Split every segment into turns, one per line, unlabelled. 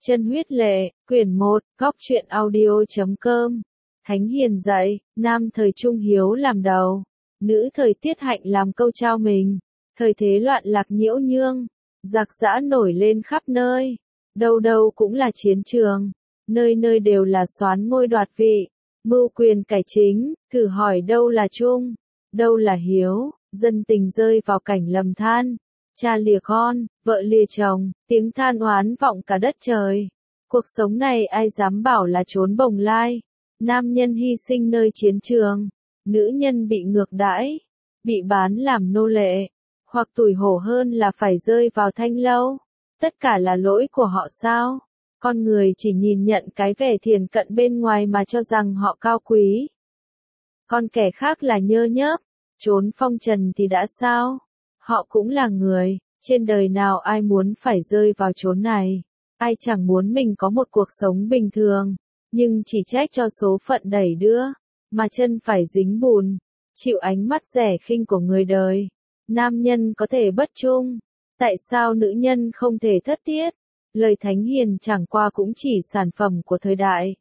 Chân huyết lệ, quyển 1, góc truyện audio.com. Thánh hiền dạy, nam thời trung hiếu làm đầu, nữ thời tiết hạnh làm câu trao mình. Thời thế loạn lạc nhiễu nhương, giặc giã nổi lên khắp nơi, đâu đâu cũng là chiến trường, nơi nơi đều là soán ngôi đoạt vị, mưu quyền cải chính, thử hỏi đâu là trung, đâu là hiếu, dân tình rơi vào cảnh lầm than. Cha lìa con, vợ lìa chồng, tiếng than oán vọng cả đất trời. Cuộc sống này ai dám bảo là trốn bồng lai. Nam nhân hy sinh nơi chiến trường, nữ nhân bị ngược đãi, bị bán làm nô lệ, hoặc tủi hổ hơn là phải rơi vào thanh lâu. Tất cả là lỗi của họ sao? Con người chỉ nhìn nhận cái vẻ thiền cận bên ngoài mà cho rằng họ cao quý. Còn kẻ khác là nhơ nhớp, trốn phong trần thì đã sao? Họ cũng là người, trên đời nào ai muốn phải rơi vào chốn này, ai chẳng muốn mình có một cuộc sống bình thường, nhưng chỉ trách cho số phận đẩy đưa, mà chân phải dính bùn, chịu ánh mắt rẻ khinh của người đời. Nam nhân có thể bất trung, tại sao nữ nhân không thể thất tiết? Lời thánh hiền chẳng qua cũng chỉ sản phẩm của thời đại,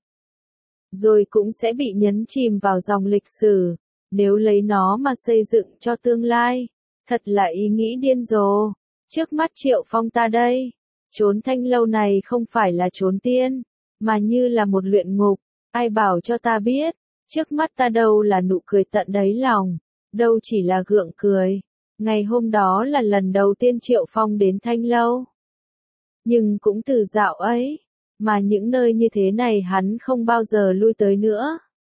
rồi cũng sẽ bị nhấn chìm vào dòng lịch sử, nếu lấy nó mà xây dựng cho tương lai. Thật là ý nghĩ điên rồ. Trước mắt Triệu Phong ta đây, chốn thanh lâu này không phải là chốn tiên, mà như là một luyện ngục. Ai bảo cho ta biết, trước mắt ta đâu là nụ cười tận đáy lòng, đâu chỉ là gượng cười. Ngày hôm đó là lần đầu tiên Triệu Phong đến thanh lâu. Nhưng cũng từ dạo ấy, mà những nơi như thế này hắn không bao giờ lui tới nữa.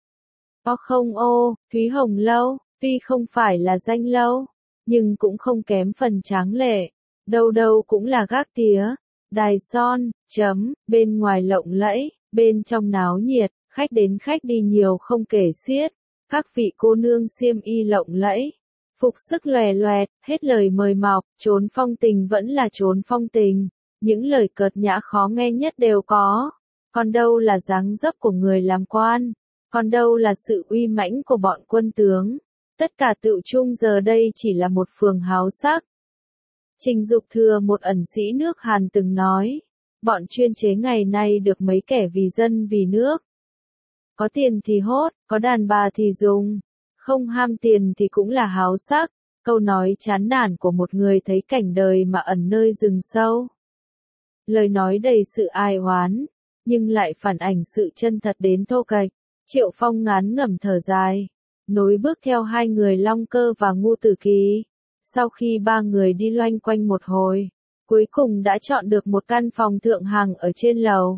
Không Thúy Hồng Lâu, tuy không phải là danh lâu, nhưng cũng không kém phần tráng lệ, đâu đâu cũng là gác tía, đài son, bên ngoài lộng lẫy, bên trong náo nhiệt, khách đến khách đi nhiều không kể xiết, các vị cô nương xiêm y lộng lẫy, phục sức lòe loẹt, hết lời mời mọc, chốn phong tình vẫn là chốn phong tình, những lời cợt nhã khó nghe nhất đều có, còn đâu là dáng dấp của người làm quan, còn đâu là sự uy mãnh của bọn quân tướng. Tất cả tựu chung giờ đây chỉ là một phường háo sắc. Trình Dục Thừa, một ẩn sĩ nước Hàn từng nói, bọn chuyên chế ngày nay được mấy kẻ vì dân vì nước. Có tiền thì hốt, có đàn bà thì dùng, không ham tiền thì cũng là háo sắc. Câu nói chán nản của một người thấy cảnh đời mà ẩn nơi rừng sâu. Lời nói đầy sự ai oán, nhưng lại phản ảnh sự chân thật đến thô kệch. Triệu Phong ngán ngẩm thở dài, nối bước theo hai người Long Cơ và Ngưu Tử Kỳ. Sau khi ba người đi loanh quanh một hồi, cuối cùng đã chọn được một căn phòng thượng hàng ở trên lầu.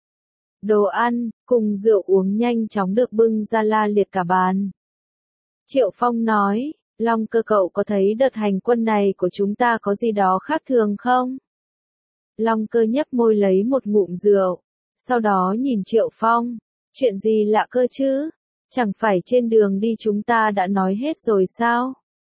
Đồ ăn, cùng rượu uống nhanh chóng được bưng ra la liệt cả bàn. Triệu Phong nói, Long Cơ cậu có thấy đợt hành quân này của chúng ta có gì đó khác thường không? Long Cơ nhấp môi lấy một ngụm rượu, sau đó nhìn Triệu Phong, chuyện gì lạ cơ chứ? Chẳng phải trên đường đi chúng ta đã nói hết rồi sao?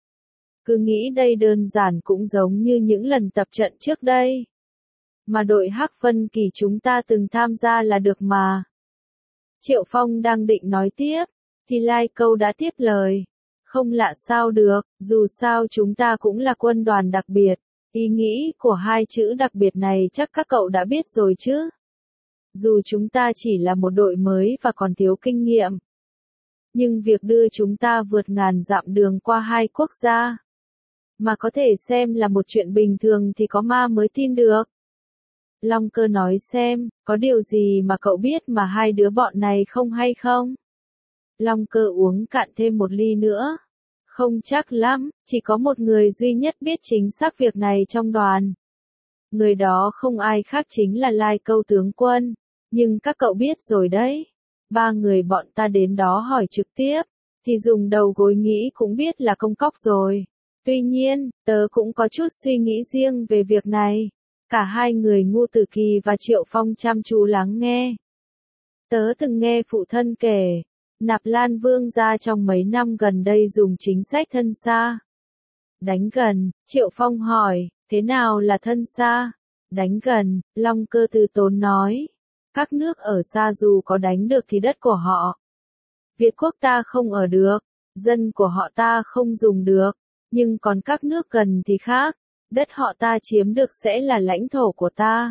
Cứ nghĩ đây đơn giản cũng giống như những lần tập trận trước đây. Mà đội Hắc Vân Kỳ chúng ta từng tham gia là được mà. Triệu Phong đang định nói tiếp, thì Lai Câu đã tiếp lời. Không lạ sao được, dù sao chúng ta cũng là quân đoàn đặc biệt. Ý nghĩ của hai chữ đặc biệt này chắc các cậu đã biết rồi chứ. Dù chúng ta chỉ là một đội mới và còn thiếu kinh nghiệm, nhưng việc đưa chúng ta vượt ngàn dặm đường qua hai quốc gia, mà có thể xem là một chuyện bình thường thì có ma mới tin được. Long Cơ nói xem, có điều gì mà cậu biết mà hai đứa bọn này không hay không? Long Cơ uống cạn thêm một ly nữa. Không chắc lắm, chỉ có một người duy nhất biết chính xác việc này trong đoàn. Người đó không ai khác chính là Lai Câu tướng quân, nhưng các cậu biết rồi đấy. Ba người bọn ta đến đó hỏi trực tiếp, thì dùng đầu gối nghĩ cũng biết là công cóc rồi. Tuy nhiên, tớ cũng có chút suy nghĩ riêng về việc này. Cả hai người Ngưu Tử Kỳ và Triệu Phong chăm chú lắng nghe. Tớ từng nghe phụ thân kể, Nạp Lan Vương gia trong mấy năm gần đây dùng chính sách thân xa. Đánh gần, Triệu Phong hỏi, thế nào là thân xa? Đánh gần, Long Cơ từ tốn nói. Các nước ở xa dù có đánh được thì đất của họ, Việt quốc ta không ở được, dân của họ ta không dùng được, nhưng còn các nước gần thì khác, đất họ ta chiếm được sẽ là lãnh thổ của ta,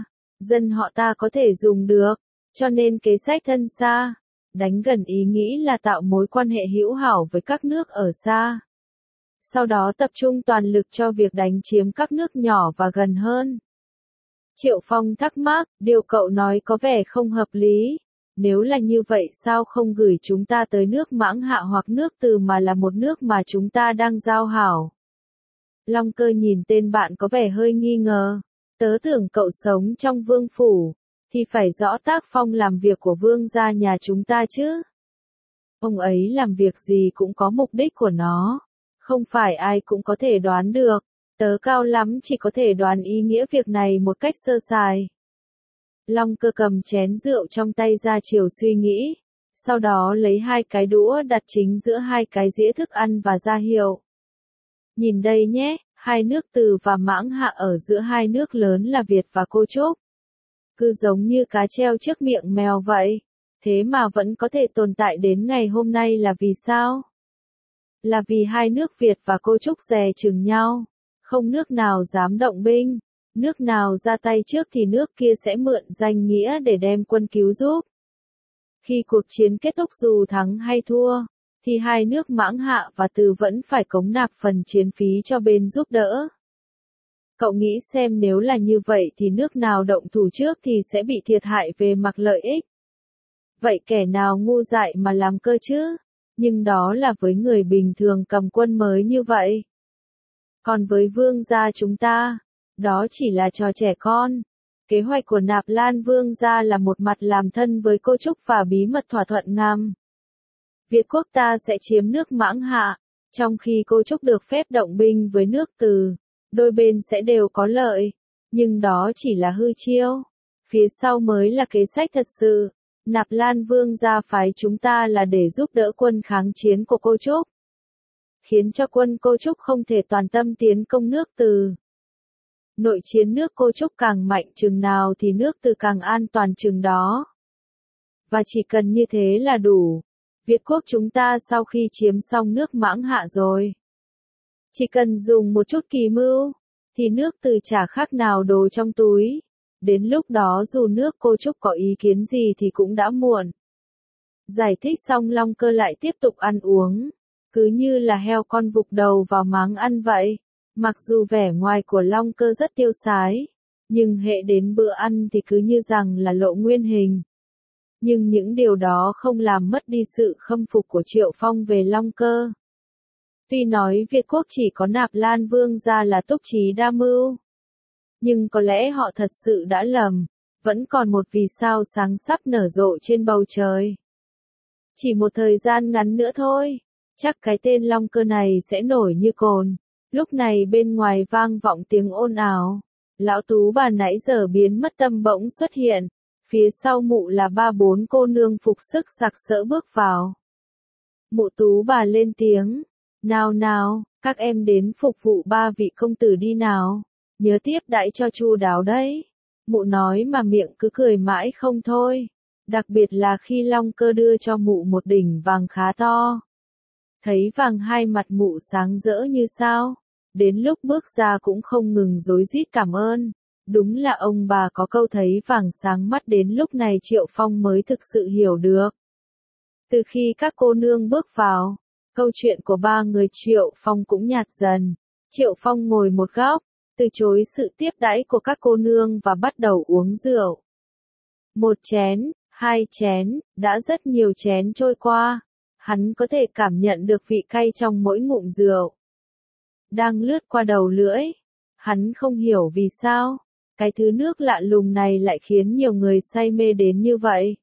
dân họ ta có thể dùng được, cho nên kế sách thân xa, đánh gần ý nghĩ là tạo mối quan hệ hữu hảo với các nước ở xa. Sau đó tập trung toàn lực cho việc đánh chiếm các nước nhỏ và gần hơn. Triệu Phong thắc mắc, điều cậu nói có vẻ không hợp lý. Nếu là như vậy sao không gửi chúng ta tới nước Mãng Hạ hoặc nước Từ mà là một nước mà chúng ta đang giao hảo? Long Cơ nhìn tên bạn có vẻ hơi nghi ngờ. Tớ tưởng cậu sống trong vương phủ, thì phải rõ tác phong làm việc của vương gia nhà chúng ta chứ. Ông ấy làm việc gì cũng có mục đích của nó. Không phải ai cũng có thể đoán được. Tớ cao lắm chỉ có thể đoán ý nghĩa việc này một cách sơ sài. Long Cơ cầm chén rượu trong tay ra chiều suy nghĩ. Sau đó lấy 2 cái đũa đặt chính giữa 2 cái dĩa thức ăn và ra hiệu. Nhìn đây nhé, 2 nước Từ và Mãng Hạ ở giữa 2 nước lớn là Việt và Cô Trúc. Cứ giống như cá treo trước miệng mèo vậy. Thế mà vẫn có thể tồn tại đến ngày hôm nay là vì sao? Là vì 2 nước Việt và Cô Trúc dè chừng nhau. Không nước nào dám động binh. Nước nào ra tay trước thì nước kia sẽ mượn danh nghĩa để đem quân cứu giúp. Khi cuộc chiến kết thúc dù thắng hay thua, thì 2 nước Mãng Hạ và Từ vẫn phải cống nạp phần chiến phí cho bên giúp đỡ. Cậu nghĩ xem nếu là như vậy thì nước nào động thủ trước thì sẽ bị thiệt hại về mặt lợi ích. Vậy kẻ nào ngu dại mà làm cơ chứ? Nhưng đó là với người bình thường cầm quân mới như vậy. Còn với vương gia chúng ta, đó chỉ là trò trẻ con. Kế hoạch của Nạp Lan vương gia là một mặt làm thân với Cô Trúc và bí mật thỏa thuận ngầm. Việt quốc ta sẽ chiếm nước Mãng Hạ, trong khi Cô Trúc được phép động binh với nước Từ. Đôi bên sẽ đều có lợi, nhưng đó chỉ là hư chiêu. Phía sau mới là kế sách thật sự. Nạp Lan vương gia phái chúng ta là để giúp đỡ quân kháng chiến của Cô Trúc. Khiến cho quân Cô Trúc không thể toàn tâm tiến công nước Từ. Nội chiến nước Cô Trúc càng mạnh chừng nào thì nước Từ càng an toàn chừng đó. Và chỉ cần như thế là đủ. Việt quốc chúng ta sau khi chiếm xong nước Mãng Hạ rồi, chỉ cần dùng một chút kỳ mưu, thì nước Từ chả khác nào đồ trong túi. Đến lúc đó dù nước Cô Trúc có ý kiến gì thì cũng đã muộn. Giải thích xong Long Cơ lại tiếp tục ăn uống. Cứ như là heo con vục đầu vào máng ăn vậy. Mặc dù vẻ ngoài của Long Cơ rất tiêu sái, nhưng hệ đến bữa ăn thì cứ như rằng là lộ nguyên hình. Nhưng những điều đó không làm mất đi sự khâm phục của Triệu Phong về Long Cơ. Tuy nói Việt quốc chỉ có Nạp Lan vương gia là túc trí đa mưu, nhưng có lẽ họ thật sự đã lầm. Vẫn còn một vì sao sáng sắp nở rộ trên bầu trời. Chỉ một thời gian ngắn nữa thôi, chắc cái tên Long Cơ này sẽ nổi như cồn. Lúc này bên ngoài vang vọng tiếng ồn ào. Lão Tú bà nãy giờ biến mất tâm bỗng xuất hiện. Phía sau mụ là 3-4 cô nương phục sức sặc sỡ bước vào. Mụ Tú bà lên tiếng. Nào nào, các em đến phục vụ 3 vị công tử đi nào. Nhớ tiếp đãi cho chu đáo đấy. Mụ nói mà miệng cứ cười mãi không thôi. Đặc biệt là khi Long Cơ đưa cho mụ một đỉnh vàng khá to. Thấy vàng hai mặt mụ sáng rỡ như sao. Đến lúc bước ra cũng không ngừng rối rít cảm ơn. Đúng là ông bà có câu thấy vàng sáng mắt, đến lúc này Triệu Phong mới thực sự hiểu được. Từ khi các cô nương bước vào, câu chuyện của 3 người Triệu Phong cũng nhạt dần. Triệu Phong ngồi một góc, từ chối sự tiếp đãi của các cô nương và bắt đầu uống rượu. 1 chén, 2 chén, đã rất nhiều chén trôi qua. Hắn có thể cảm nhận được vị cay trong mỗi ngụm rượu. Đang lướt qua đầu lưỡi. Hắn không hiểu vì sao cái thứ nước lạ lùng này lại khiến nhiều người say mê đến như vậy.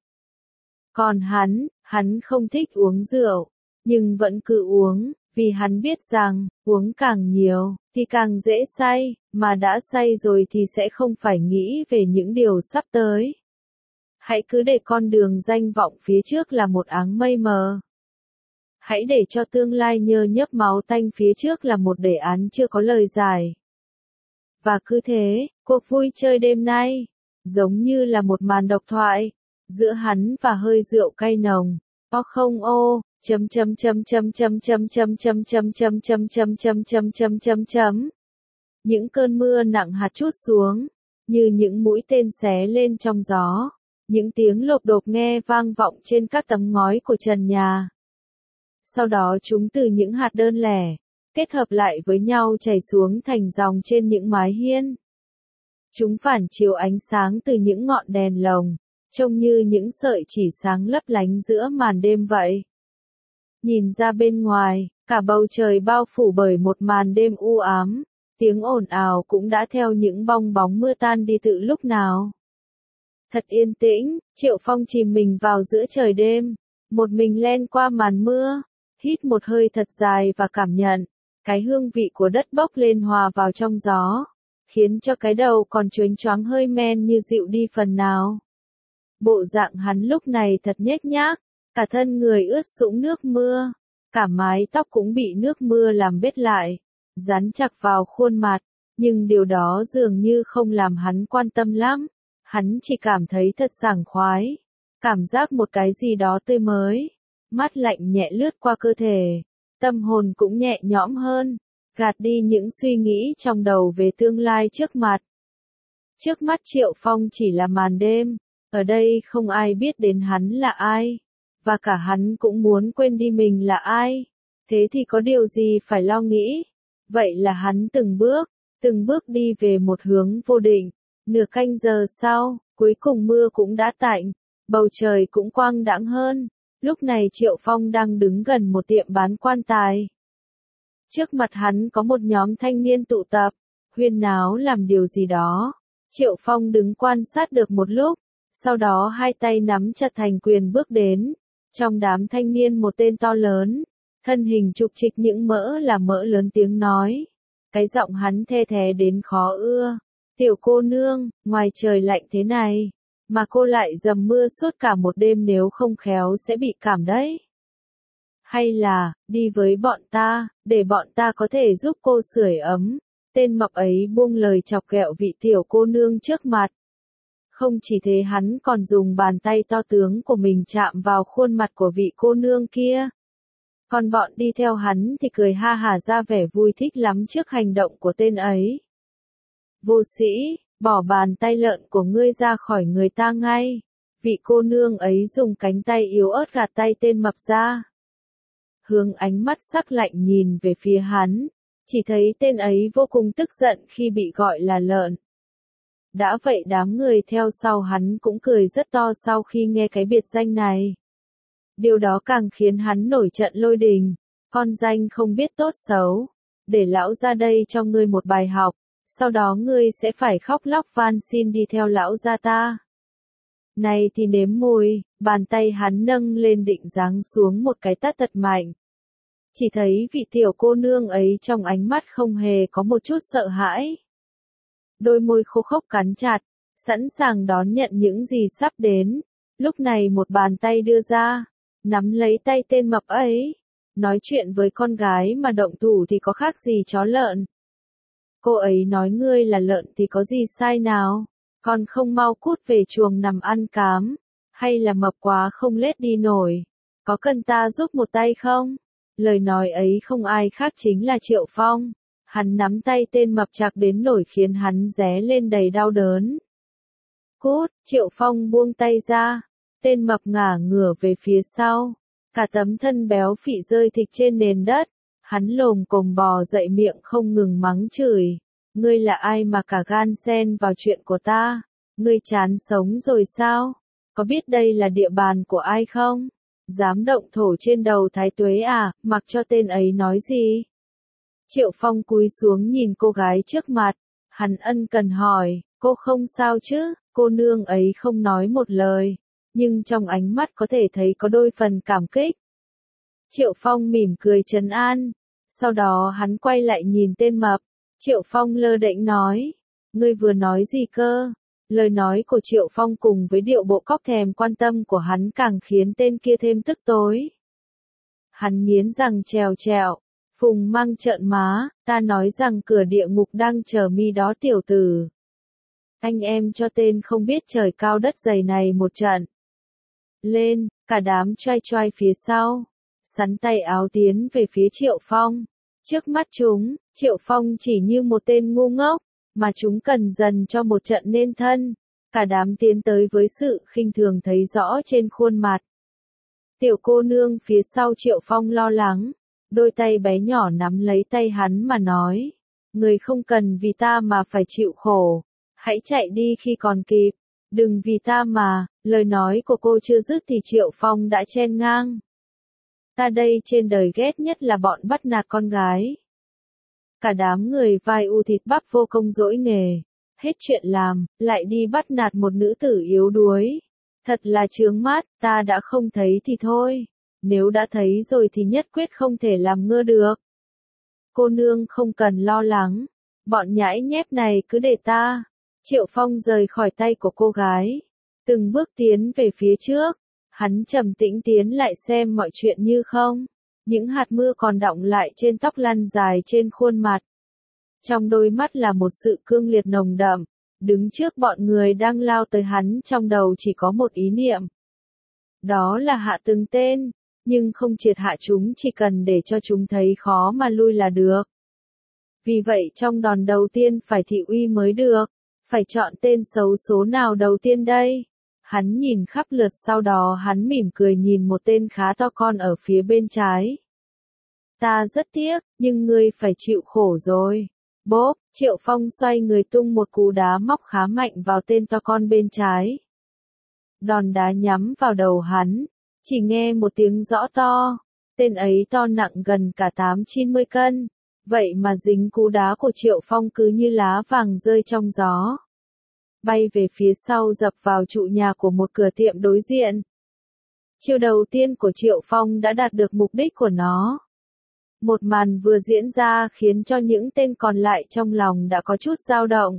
Còn hắn không thích uống rượu, nhưng vẫn cứ uống, vì hắn biết rằng, uống càng nhiều, thì càng dễ say, mà đã say rồi thì sẽ không phải nghĩ về những điều sắp tới. Hãy cứ để con đường danh vọng phía trước là một áng mây mờ. Hãy để cho tương lai nhơ nhớp máu tanh phía trước là một đề án chưa có lời giải. Và cứ thế, cuộc vui chơi đêm nay, giống như là một màn độc thoại, giữa hắn và hơi rượu cay nồng. O không ô, chấm chấm chấm chấm chấm chấm chấm chấm chấm chấm chấm chấm chấm chấm chấm chấm chấm. Những cơn mưa nặng hạt trút xuống, như những mũi tên xé lên trong gió. Những tiếng lộp độp nghe vang vọng trên các tấm ngói của trần nhà. Sau đó chúng từ những hạt đơn lẻ, kết hợp lại với nhau chảy xuống thành dòng trên những mái hiên. Chúng phản chiếu ánh sáng từ những ngọn đèn lồng, trông như những sợi chỉ sáng lấp lánh giữa màn đêm vậy. Nhìn ra bên ngoài, cả bầu trời bao phủ bởi một màn đêm u ám, tiếng ồn ào cũng đã theo những bong bóng mưa tan đi từ lúc nào. Thật yên tĩnh, Triệu Phong chìm mình vào giữa trời đêm, một mình len qua màn mưa, hít một hơi thật dài và cảm nhận cái hương vị của đất bốc lên hòa vào trong gió, khiến cho cái đầu còn choáng choáng hơi men như dịu đi phần nào. Bộ dạng hắn lúc này thật nhếch nhác, cả thân người ướt sũng nước mưa, cả mái tóc cũng bị nước mưa làm bết lại, dán chặt vào khuôn mặt, nhưng điều đó dường như không làm hắn quan tâm lắm, hắn chỉ cảm thấy thật sảng khoái, cảm giác một cái gì đó tươi mới, mát lạnh nhẹ lướt qua cơ thể, tâm hồn cũng nhẹ nhõm hơn, gạt đi những suy nghĩ trong đầu về tương lai trước mặt. Trước mắt Triệu Phong chỉ là màn đêm, ở đây không ai biết đến hắn là ai, và cả hắn cũng muốn quên đi mình là ai, thế thì có điều gì phải lo nghĩ, vậy là hắn từng bước đi về một hướng vô định, nửa canh giờ sau, cuối cùng mưa cũng đã tạnh, bầu trời cũng quang đãng hơn, lúc này Triệu Phong đang đứng gần một tiệm bán quan tài. Trước mặt hắn có một nhóm thanh niên tụ tập, huyên náo làm điều gì đó. Triệu Phong đứng quan sát được một lúc, sau đó hai tay nắm chặt thành quyền bước đến. Trong đám thanh niên một tên to lớn, thân hình trục trịch những mỡ là mỡ lớn tiếng nói. Cái giọng hắn the thé đến khó ưa. Tiểu cô nương, ngoài trời lạnh thế này, mà cô lại dầm mưa suốt cả một đêm nếu không khéo sẽ bị cảm đấy. Hay là, đi với bọn ta, để bọn ta có thể giúp cô sưởi ấm. Tên mập ấy buông lời chọc ghẹo vị tiểu cô nương trước mặt. Không chỉ thế hắn còn dùng bàn tay to tướng của mình chạm vào khuôn mặt của vị cô nương kia. Còn bọn đi theo hắn thì cười ha hả ra vẻ vui thích lắm trước hành động của tên ấy. Vô sĩ, bỏ bàn tay lợn của ngươi ra khỏi người ta ngay. Vị cô nương ấy dùng cánh tay yếu ớt gạt tay tên mập ra. Hướng ánh mắt sắc lạnh nhìn về phía hắn, chỉ thấy tên ấy vô cùng tức giận khi bị gọi là lợn. Đã vậy đám người theo sau hắn cũng cười rất to sau khi nghe cái biệt danh này. Điều đó càng khiến hắn nổi trận lôi đình, con danh không biết tốt xấu, để lão ra đây cho ngươi một bài học, sau đó ngươi sẽ phải khóc lóc van xin đi theo lão gia ta. Này thì nếm mùi, bàn tay hắn nâng lên định giáng xuống một cái tát thật mạnh. Chỉ thấy vị tiểu cô nương ấy trong ánh mắt không hề có một chút sợ hãi. Đôi môi khô khốc cắn chặt, sẵn sàng đón nhận những gì sắp đến. Lúc này một bàn tay đưa ra, nắm lấy tay tên mập ấy. Nói chuyện với con gái mà động thủ thì có khác gì chó lợn. Cô ấy nói ngươi là lợn thì có gì sai nào, còn không mau cút về chuồng nằm ăn cám, hay là mập quá không lết đi nổi, có cần ta giúp một tay không? Lời nói ấy không ai khác chính là Triệu Phong, hắn nắm tay tên mập chặt đến nổi khiến hắn ré lên đầy đau đớn. Cút, Triệu Phong buông tay ra, tên mập ngả ngửa về phía sau, cả tấm thân béo phì rơi thịt trên nền đất. Hắn lồm cồm bò dậy miệng không ngừng mắng chửi. Ngươi là ai mà cả gan xen vào chuyện của ta? Ngươi chán sống rồi sao? Có biết đây là địa bàn của ai không? Dám động thổ trên đầu Thái Tuế à, mặc cho tên ấy nói gì? Triệu Phong cúi xuống nhìn cô gái trước mặt. Hắn ân cần hỏi, cô không sao chứ? Cô nương ấy không nói một lời, nhưng trong ánh mắt có thể thấy có đôi phần cảm kích. Triệu Phong mỉm cười trấn an. Sau đó hắn quay lại nhìn tên mập. Triệu Phong lơ đễnh nói. Ngươi vừa nói gì cơ? Lời nói của Triệu Phong cùng với điệu bộ cóc thèm quan tâm của hắn càng khiến tên kia thêm tức tối. Hắn nghiến răng trèo trẹo. Phùng Mang trợn má, ta nói rằng cửa địa ngục đang chờ mi đó tiểu tử. Anh em cho tên không biết trời cao đất dày này một trận. Lên, cả đám choai choai phía sau. Sắn tay áo tiến về phía Triệu Phong. Trước mắt chúng, Triệu Phong chỉ như một tên ngu ngốc, mà chúng cần dần cho một trận nên thân. Cả đám tiến tới với sự khinh thường thấy rõ trên khuôn mặt. Tiểu cô nương phía sau Triệu Phong lo lắng, đôi tay bé nhỏ nắm lấy tay hắn mà nói, người không cần vì ta mà phải chịu khổ, hãy chạy đi khi còn kịp, đừng vì ta mà, lời nói của cô chưa dứt thì Triệu Phong đã chen ngang. Ta đây trên đời ghét nhất là bọn bắt nạt con gái. Cả đám người vai u thịt bắp vô công dỗi nghề, hết chuyện làm, lại đi bắt nạt một nữ tử yếu đuối. Thật là chướng mắt, ta đã không thấy thì thôi, nếu đã thấy rồi thì nhất quyết không thể làm ngơ được. Cô nương không cần lo lắng, bọn nhãi nhép này cứ để ta. Triệu Phong rời khỏi tay của cô gái, từng bước tiến về phía trước, hắn trầm tĩnh tiến lại xem mọi chuyện như không. Những hạt mưa còn đọng lại trên tóc lăn dài trên khuôn mặt. Trong đôi mắt là một sự cương liệt nồng đậm, đứng trước bọn người đang lao tới hắn trong đầu chỉ có một ý niệm. Đó là hạ từng tên, nhưng không triệt hạ chúng chỉ cần để cho chúng thấy khó mà lui là được. Vì vậy trong đòn đầu tiên phải thị uy mới được, phải chọn tên xấu số nào đầu tiên đây? Hắn nhìn khắp lượt sau đó hắn mỉm cười nhìn một tên khá to con ở phía bên trái. Ta rất tiếc, nhưng ngươi phải chịu khổ rồi. Bốp, Triệu Phong xoay người tung một cú đá móc khá mạnh vào tên to con bên trái. Đòn đá nhắm vào đầu hắn, chỉ nghe một tiếng rõ to, tên ấy to nặng gần cả 8-90 cân, vậy mà dính cú đá của Triệu Phong cứ như lá vàng rơi trong gió. Bay về phía sau dập vào trụ nhà của một cửa tiệm đối diện. Chiêu đầu tiên của Triệu Phong đã đạt được mục đích của nó. Một màn vừa diễn ra khiến cho những tên còn lại trong lòng đã có chút dao động.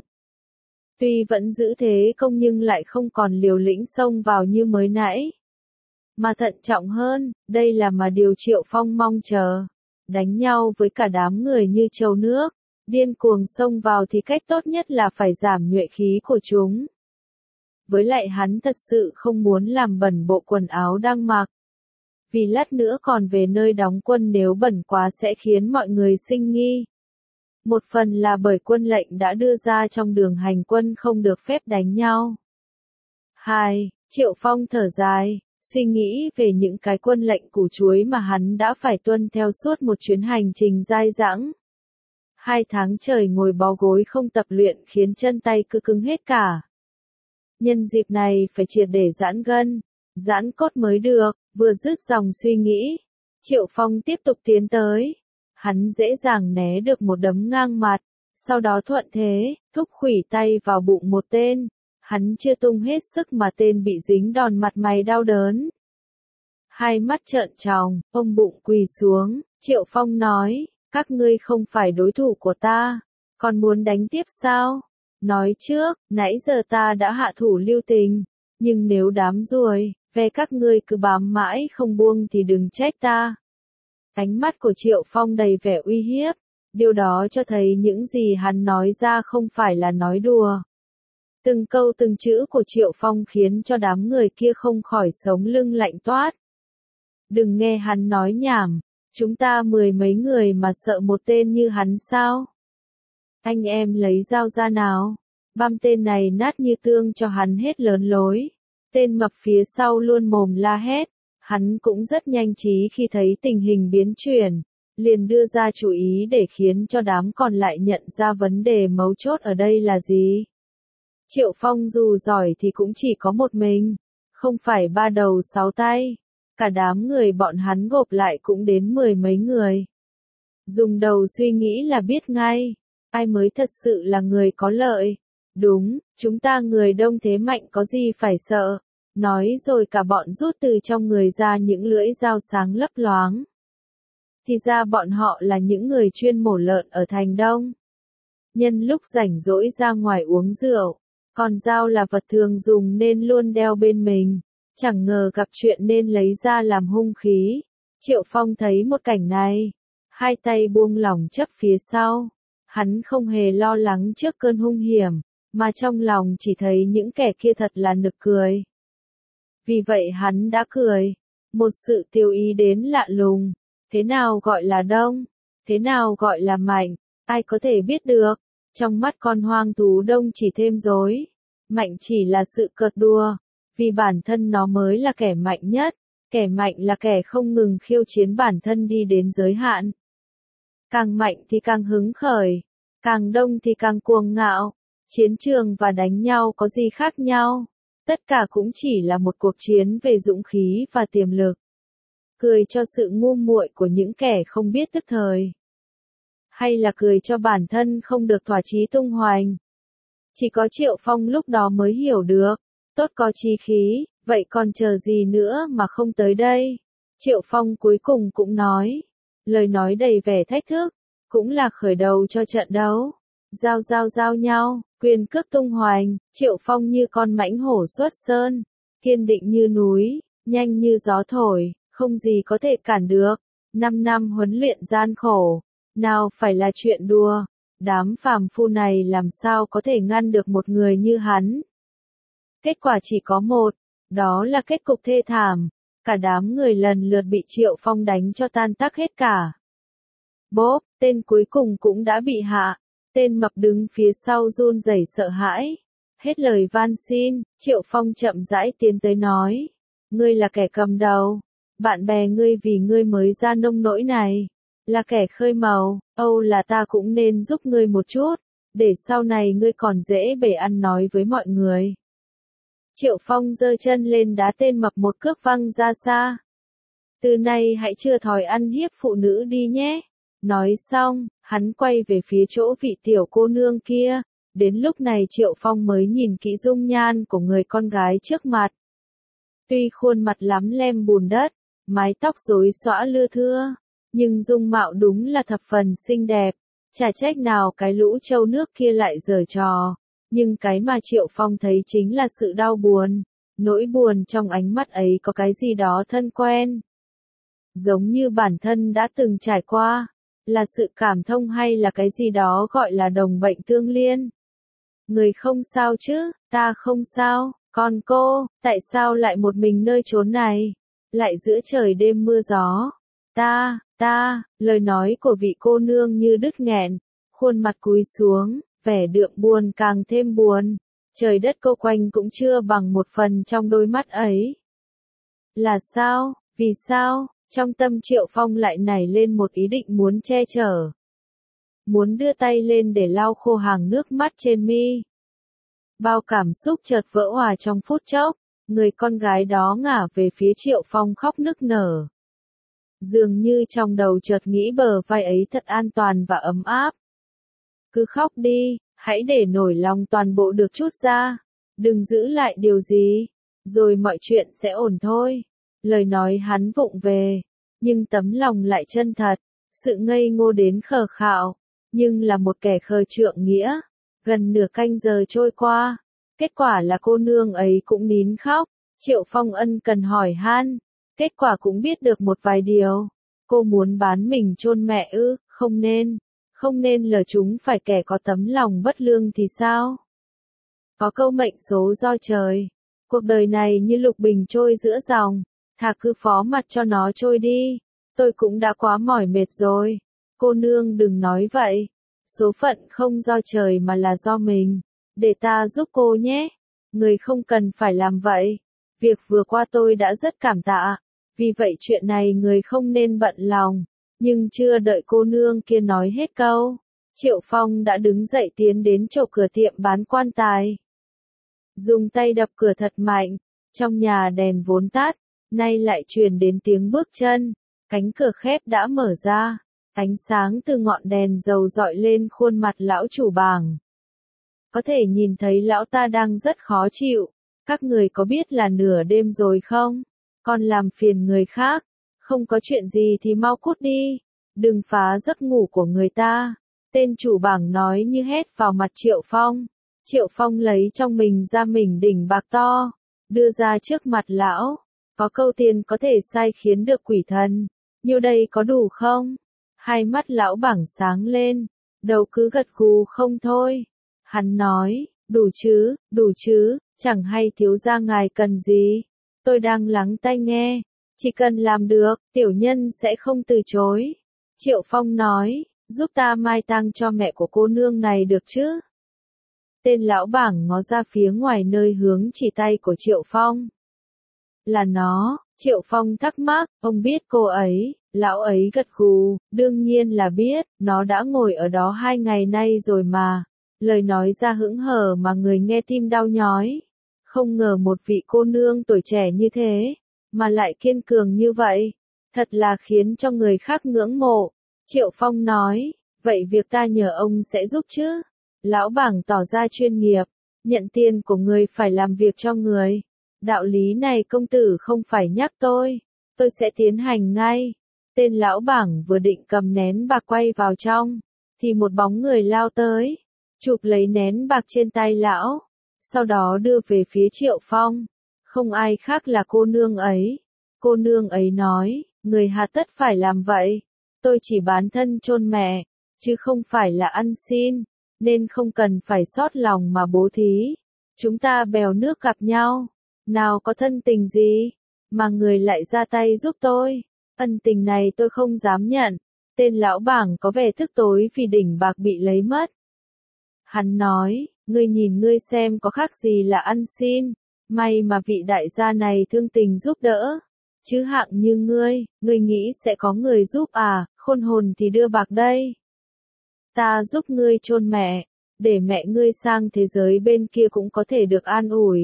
Tuy vẫn giữ thế công nhưng lại không còn liều lĩnh xông vào như mới nãy. Mà thận trọng hơn, đây là mà điều Triệu Phong mong chờ. Đánh nhau với cả đám người như trâu nước, điên cuồng xông vào thì cách tốt nhất là phải giảm nhuệ khí của chúng. Với lại hắn thật sự không muốn làm bẩn bộ quần áo đang mặc. Vì lát nữa còn về nơi đóng quân nếu bẩn quá sẽ khiến mọi người sinh nghi. Một phần là bởi quân lệnh đã đưa ra trong đường hành quân không được phép đánh nhau. 2. Triệu Phong thở dài, suy nghĩ về những cái quân lệnh củ chuối mà hắn đã phải tuân theo suốt một chuyến hành trình dai dẳng. 2 tháng trời ngồi bó gối không tập luyện khiến chân tay cứ cứng hết cả. Nhân dịp này phải triệt để giãn gân, giãn cốt mới được, vừa dứt dòng suy nghĩ. Triệu Phong tiếp tục tiến tới. Hắn dễ dàng né được một đấm ngang mặt, sau đó thuận thế, thúc khuỷu tay vào bụng một tên. Hắn chưa tung hết sức mà tên bị dính đòn mặt mày đau đớn. Hai mắt trợn tròng, ôm bụng quỳ xuống, Triệu Phong nói, các ngươi không phải đối thủ của ta, còn muốn đánh tiếp sao? Nói trước, nãy giờ ta đã hạ thủ lưu tình, nhưng nếu đám ruồi, ve các ngươi cứ bám mãi không buông thì đừng trách ta. Ánh mắt của Triệu Phong đầy vẻ uy hiếp, điều đó cho thấy những gì hắn nói ra không phải là nói đùa. Từng câu từng chữ của Triệu Phong khiến cho đám người kia không khỏi sống lưng lạnh toát. Đừng nghe hắn nói nhảm, chúng ta 10 mấy người mà sợ một tên như hắn sao? Anh em lấy dao ra nào, băm tên này nát như tương cho hắn hết lớn lối. Tên mập phía sau luôn mồm la hét, hắn cũng rất nhanh trí khi thấy tình hình biến chuyển, liền đưa ra chủ ý để khiến cho đám còn lại nhận ra vấn đề mấu chốt ở đây là gì. Triệu Phong dù giỏi thì cũng chỉ có một mình, không phải 3 đầu 6 tay, cả đám người bọn hắn gộp lại cũng đến 10 mấy người. Dùng đầu suy nghĩ là biết ngay, ai mới thật sự là người có lợi. Đúng, chúng ta người đông thế mạnh có gì phải sợ. Nói rồi cả bọn rút từ trong người ra những lưỡi dao sáng lấp loáng. Thì ra bọn họ là những người chuyên mổ lợn ở thành Đông. Nhân lúc rảnh rỗi ra ngoài uống rượu, còn dao là vật thường dùng nên luôn đeo bên mình. Chẳng ngờ gặp chuyện nên lấy ra làm hung khí. Triệu Phong thấy một cảnh này, hai tay buông lỏng chấp phía sau. Hắn không hề lo lắng trước cơn hung hiểm, mà trong lòng chỉ thấy những kẻ kia thật là nực cười. Vì vậy hắn đã cười, một sự tiêu ý đến lạ lùng. Thế nào gọi là đông? Thế nào gọi là mạnh? Ai có thể biết được? Trong mắt con hoang thú đông chỉ thêm dối. Mạnh chỉ là sự cợt đùa. Vì bản thân nó mới là kẻ mạnh nhất. Kẻ mạnh là kẻ không ngừng khiêu chiến bản thân đi đến giới hạn. Càng mạnh thì càng hứng khởi. Càng đông thì càng cuồng ngạo. Chiến trường và đánh nhau có gì khác nhau? Tất cả cũng chỉ là một cuộc chiến về dũng khí và tiềm lực. Cười cho sự ngu muội của những kẻ không biết tức thời. Hay là cười cho bản thân không được thỏa chí tung hoành. Chỉ có Triệu Phong lúc đó mới hiểu được. Tốt có chí khí, vậy còn chờ gì nữa mà không tới đây? Triệu Phong cuối cùng cũng nói. Lời nói đầy vẻ thách thức. Cũng là khởi đầu cho trận đấu. Giao nhau, quyền cước tung hoành, Triệu Phong như con mãnh hổ xuất sơn, kiên định như núi, nhanh như gió thổi, không gì có thể cản được. 5 năm huấn luyện gian khổ, nào phải là chuyện đùa, đám phàm phu này làm sao có thể ngăn được một người như hắn. Kết quả chỉ có một, đó là kết cục thê thảm, cả đám người lần lượt bị Triệu Phong đánh cho tan tác hết cả. Bốp, tên cuối cùng cũng đã bị hạ. Tên mập đứng phía sau run rẩy sợ hãi. Hết lời van xin, Triệu Phong chậm rãi tiến tới nói. Ngươi là kẻ cầm đầu. Bạn bè ngươi vì ngươi mới ra nông nỗi này. Là kẻ khơi mào, âu là ta cũng nên giúp ngươi một chút. Để sau này ngươi còn dễ bề ăn nói với mọi người. Triệu Phong giơ chân lên đá tên mập một cước văng ra xa. Từ nay hãy chưa thói ăn hiếp phụ nữ đi nhé. Nói xong, hắn quay về phía chỗ vị tiểu cô nương kia. Đến lúc này Triệu Phong mới nhìn kỹ dung nhan của người con gái trước mặt. Tuy khuôn mặt lắm lem bùn đất, mái tóc rối xõa lưa thưa, nhưng dung mạo đúng là thập phần xinh đẹp. Chả trách nào cái lũ trâu nước kia lại giở trò. Nhưng cái mà Triệu Phong thấy chính là sự đau buồn. Nỗi buồn trong ánh mắt ấy có cái gì đó thân quen. Giống như bản thân đã từng trải qua. Là sự cảm thông hay là cái gì đó gọi là đồng bệnh tương liên. Người không sao chứ, ta không sao, còn cô, tại sao lại một mình nơi chốn này? Lại giữa trời đêm mưa gió. Lời nói của vị cô nương như đứt nghẹn, khuôn mặt cúi xuống, vẻ đượm buồn càng thêm buồn. Trời đất cô quanh cũng chưa bằng một phần trong đôi mắt ấy. Là sao, vì sao? Trong tâm Triệu Phong lại nảy lên một ý định muốn che chở. Muốn đưa tay lên để lau khô hàng nước mắt trên mi. Bao cảm xúc chợt vỡ hòa trong phút chốc, người con gái đó ngả về phía Triệu Phong khóc nức nở. Dường như trong đầu chợt nghĩ bờ vai ấy thật an toàn và ấm áp. Cứ khóc đi, hãy để nổi lòng toàn bộ được trút ra. Đừng giữ lại điều gì, rồi mọi chuyện sẽ ổn thôi. Lời nói hắn vụng về, nhưng tấm lòng lại chân thật, sự ngây ngô đến khờ khạo, nhưng là một kẻ khờ trượng nghĩa. Gần nửa canh giờ trôi qua, kết quả là cô nương ấy cũng nín khóc. Triệu Phong ân cần hỏi han, kết quả cũng biết được một vài điều. Cô muốn bán mình chôn mẹ ư? Không nên lờ chúng phải kẻ có tấm lòng bất lương thì sao? Có câu mệnh số do trời, cuộc đời này như lục bình trôi giữa dòng. Thà cứ phó mặc cho nó trôi đi, tôi cũng đã quá mỏi mệt rồi. Cô nương đừng nói vậy, số phận không do trời mà là do mình. Để ta giúp cô nhé. Người không cần phải làm vậy. Việc vừa qua tôi đã rất cảm tạ, vì vậy chuyện này người không nên bận lòng. Nhưng chưa đợi cô nương kia nói hết câu, Triệu Phong đã đứng dậy tiến đến chỗ cửa tiệm bán quan tài. Dùng tay đập cửa thật mạnh, trong nhà đèn vốn tắt. Nay lại truyền đến tiếng bước chân, cánh cửa khép đã mở ra, ánh sáng từ ngọn đèn dầu dọi lên khuôn mặt lão chủ bảng. Có thể nhìn thấy lão ta đang rất khó chịu. Các người có biết là nửa đêm rồi không? Còn làm phiền người khác, không có chuyện gì thì mau cút đi, đừng phá giấc ngủ của người ta. Tên chủ bảng nói như hét vào mặt Triệu Phong. Triệu Phong lấy trong mình ra mình đỉnh bạc to, đưa ra trước mặt lão. Có câu tiền có thể sai khiến được quỷ thần, nhiêu đây có đủ không? Hai mắt lão bảng sáng lên, đầu cứ gật gù không thôi. Hắn nói, đủ chứ, chẳng hay thiếu gia ngài cần gì. Tôi đang lắng tai nghe, chỉ cần làm được, tiểu nhân sẽ không từ chối. Triệu Phong nói, giúp ta mai tang cho mẹ của cô nương này được chứ? Tên lão bảng ngó ra phía ngoài nơi hướng chỉ tay của Triệu Phong. Là nó, Triệu Phong thắc mắc, ông biết cô ấy, lão ấy gật gù, đương nhiên là biết, nó đã ngồi ở đó 2 ngày nay rồi mà. Lời nói ra hững hờ mà người nghe tim đau nhói. Không ngờ một vị cô nương tuổi trẻ như thế, mà lại kiên cường như vậy, thật là khiến cho người khác ngưỡng mộ. Triệu Phong nói, vậy việc ta nhờ ông sẽ giúp chứ? Lão bảng tỏ ra chuyên nghiệp, nhận tiền của người phải làm việc cho người. Đạo lý này công tử không phải nhắc tôi sẽ tiến hành ngay. Tên lão bảng vừa định cầm nén bạc quay vào trong, thì một bóng người lao tới, chụp lấy nén bạc trên tay lão, sau đó đưa về phía Triệu Phong. Không ai khác là cô nương ấy. Cô nương ấy nói, người hà tất phải làm vậy, tôi chỉ bán thân chôn mẹ, chứ không phải là ăn xin, nên không cần phải xót lòng mà bố thí. Chúng ta bèo nước gặp nhau, nào có thân tình gì, mà người lại ra tay giúp tôi. Ân tình này tôi không dám nhận. Tên lão bảng có vẻ tức tối vì đỉnh bạc bị lấy mất. Hắn nói, ngươi nhìn ngươi xem có khác gì là ăn xin, may mà vị đại gia này thương tình giúp đỡ. Chứ hạng như ngươi nghĩ sẽ có người giúp à, khôn hồn thì đưa bạc đây. Ta giúp ngươi chôn mẹ, để mẹ ngươi sang thế giới bên kia cũng có thể được an ủi.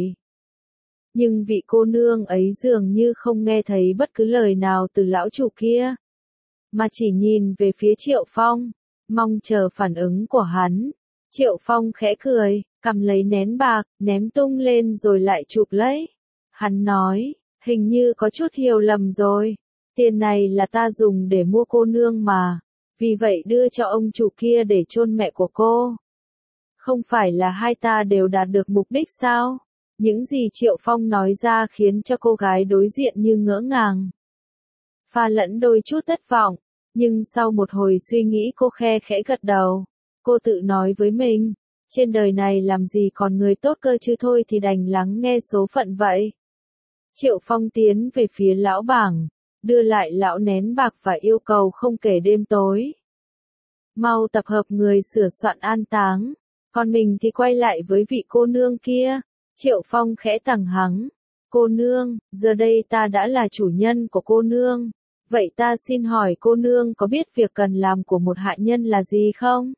Nhưng vị cô nương ấy dường như không nghe thấy bất cứ lời nào từ lão chủ kia, mà chỉ nhìn về phía Triệu Phong, mong chờ phản ứng của hắn. Triệu Phong khẽ cười, cầm lấy nén bạc, ném tung lên rồi lại chụp lấy. Hắn nói, hình như có chút hiểu lầm rồi, tiền này là ta dùng để mua cô nương mà, vì vậy đưa cho ông chủ kia để chôn mẹ của cô. Không phải là hai ta đều đạt được mục đích sao? Những gì Triệu Phong nói ra khiến cho cô gái đối diện như ngỡ ngàng, pha lẫn đôi chút thất vọng, nhưng sau một hồi suy nghĩ cô khẽ gật đầu. Cô tự nói với mình, trên đời này làm gì còn người tốt cơ chứ, thôi thì đành lắng nghe số phận vậy. Triệu Phong tiến về phía lão bảng, đưa lại lão nén bạc và yêu cầu không kể đêm tối. Mau tập hợp người sửa soạn an táng, còn mình thì quay lại với vị cô nương kia. Triệu Phong khẽ tằng hắng, cô nương, giờ đây ta đã là chủ nhân của cô nương, vậy ta xin hỏi cô nương có biết việc cần làm của một hạ nhân là gì không?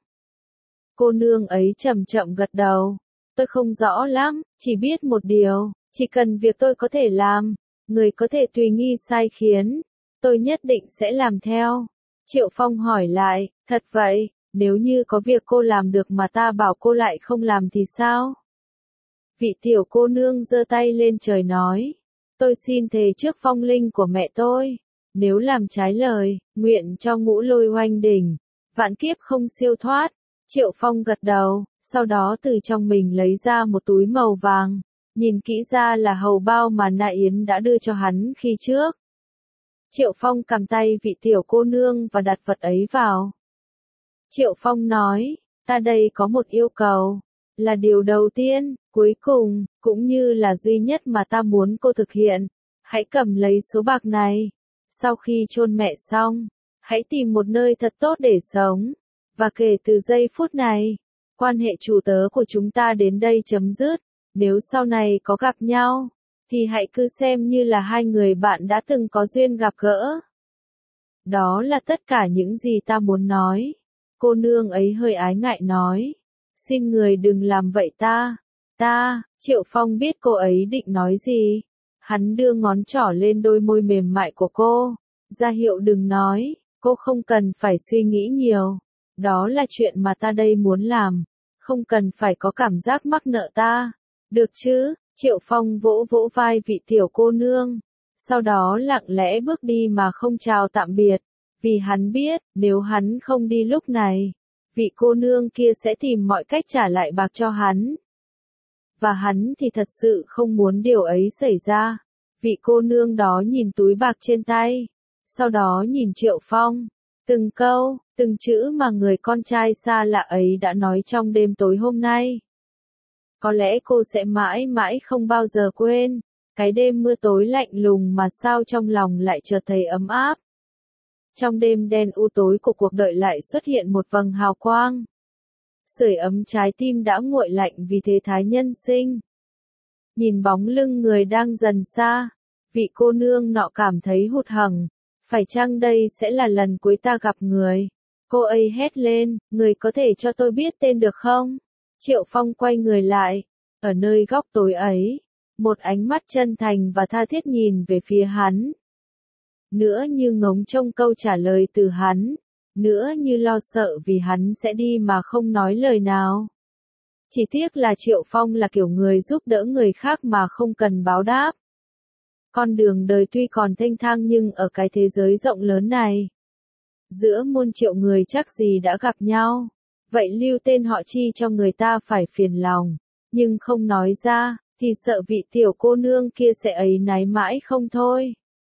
Cô nương ấy chậm chậm gật đầu, tôi không rõ lắm, chỉ biết một điều, chỉ cần việc tôi có thể làm, người có thể tùy nghi sai khiến, tôi nhất định sẽ làm theo. Triệu Phong hỏi lại, thật vậy, nếu như có việc cô làm được mà ta bảo cô lại không làm thì sao? Vị tiểu cô nương giơ tay lên trời nói, tôi xin thề trước phong linh của mẹ tôi, nếu làm trái lời, nguyện cho ngũ lôi oanh đỉnh, vạn kiếp không siêu thoát. Triệu Phong gật đầu, sau đó từ trong mình lấy ra một túi màu vàng, nhìn kỹ ra là hầu bao mà Na Yến đã đưa cho hắn khi trước. Triệu Phong cầm tay vị tiểu cô nương và đặt vật ấy vào. Triệu Phong nói, ta đây có một yêu cầu, là điều đầu tiên, cuối cùng, cũng như là duy nhất mà ta muốn cô thực hiện. Hãy cầm lấy số bạc này. Sau khi chôn mẹ xong, hãy tìm một nơi thật tốt để sống. Và kể từ giây phút này, quan hệ chủ tớ của chúng ta đến đây chấm dứt. Nếu sau này có gặp nhau, thì hãy cứ xem như là hai người bạn đã từng có duyên gặp gỡ. Đó là tất cả những gì ta muốn nói. Cô nương ấy hơi ái ngại nói, xin người đừng làm vậy ta. Triệu Phong biết cô ấy định nói gì. Hắn đưa ngón trỏ lên đôi môi mềm mại của cô, ra hiệu đừng nói, cô không cần phải suy nghĩ nhiều. Đó là chuyện mà ta đây muốn làm, không cần phải có cảm giác mắc nợ ta. Được chứ? Triệu Phong vỗ vỗ vai vị tiểu cô nương, sau đó lặng lẽ bước đi mà không chào tạm biệt, vì hắn biết, nếu hắn không đi lúc này, vị cô nương kia sẽ tìm mọi cách trả lại bạc cho hắn. Và hắn thì thật sự không muốn điều ấy xảy ra. Vị cô nương đó nhìn túi bạc trên tay, sau đó nhìn Triệu Phong, từng câu, từng chữ mà người con trai xa lạ ấy đã nói trong đêm tối hôm nay. Có lẽ cô sẽ mãi mãi không bao giờ quên, cái đêm mưa tối lạnh lùng mà sao trong lòng lại chợt thấy ấm áp. Trong đêm đen u tối của cuộc đời lại xuất hiện một vầng hào quang. Sưởi ấm trái tim đã nguội lạnh vì thế thái nhân sinh. Nhìn bóng lưng người đang dần xa, vị cô nương nọ cảm thấy hụt hẫng. Phải chăng đây sẽ là lần cuối ta gặp người? Cô ấy hét lên, người có thể cho tôi biết tên được không? Triệu Phong quay người lại, ở nơi góc tối ấy, một ánh mắt chân thành và tha thiết nhìn về phía hắn. Nữa như ngóng trông câu trả lời từ hắn, nữa như lo sợ vì hắn sẽ đi mà không nói lời nào. Chỉ tiếc là Triệu Phong là kiểu người giúp đỡ người khác mà không cần báo đáp. Con đường đời tuy còn thênh thang nhưng ở cái thế giới rộng lớn này, giữa muôn triệu người chắc gì đã gặp nhau. Vậy lưu tên họ chi cho người ta phải phiền lòng, nhưng không nói ra, thì sợ vị tiểu cô nương kia sẽ áy náy mãi không thôi.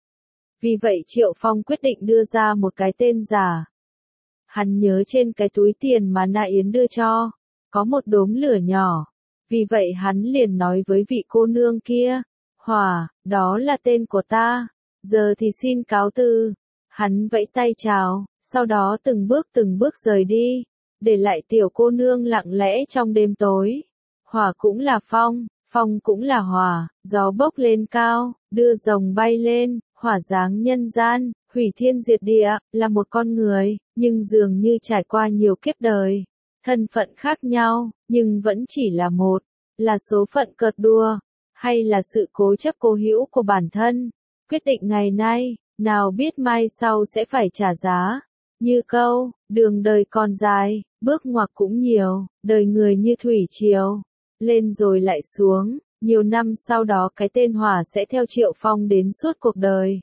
Vì vậy Triệu Phong quyết định đưa ra một cái tên giả. Hắn nhớ trên cái túi tiền mà Na Yến đưa cho, có một đốm lửa nhỏ. Vì vậy hắn liền nói với vị cô nương kia, Hòa, đó là tên của ta, giờ thì xin cáo từ. Hắn vẫy tay chào, sau đó từng bước rời đi, để lại tiểu cô nương lặng lẽ trong đêm tối. Hỏa cũng là phong, phong cũng là hỏa, gió bốc lên cao, đưa rồng bay lên, hỏa giáng nhân gian, hủy thiên diệt địa, là một con người, nhưng dường như trải qua nhiều kiếp đời, thân phận khác nhau, nhưng vẫn chỉ là một, là số phận cợt đùa, hay là sự cố chấp cố hữu của bản thân. Quyết định ngày nay, nào biết mai sau sẽ phải trả giá. Như câu, đường đời còn dài, bước ngoặt cũng nhiều, đời người như thủy triều, lên rồi lại xuống. Nhiều năm sau đó cái tên Hỏa sẽ theo Triệu Phong đến suốt cuộc đời.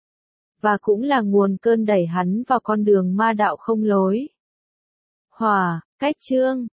Và cũng là nguồn cơn đẩy hắn vào con đường ma đạo không lối. Hỏa, cách chương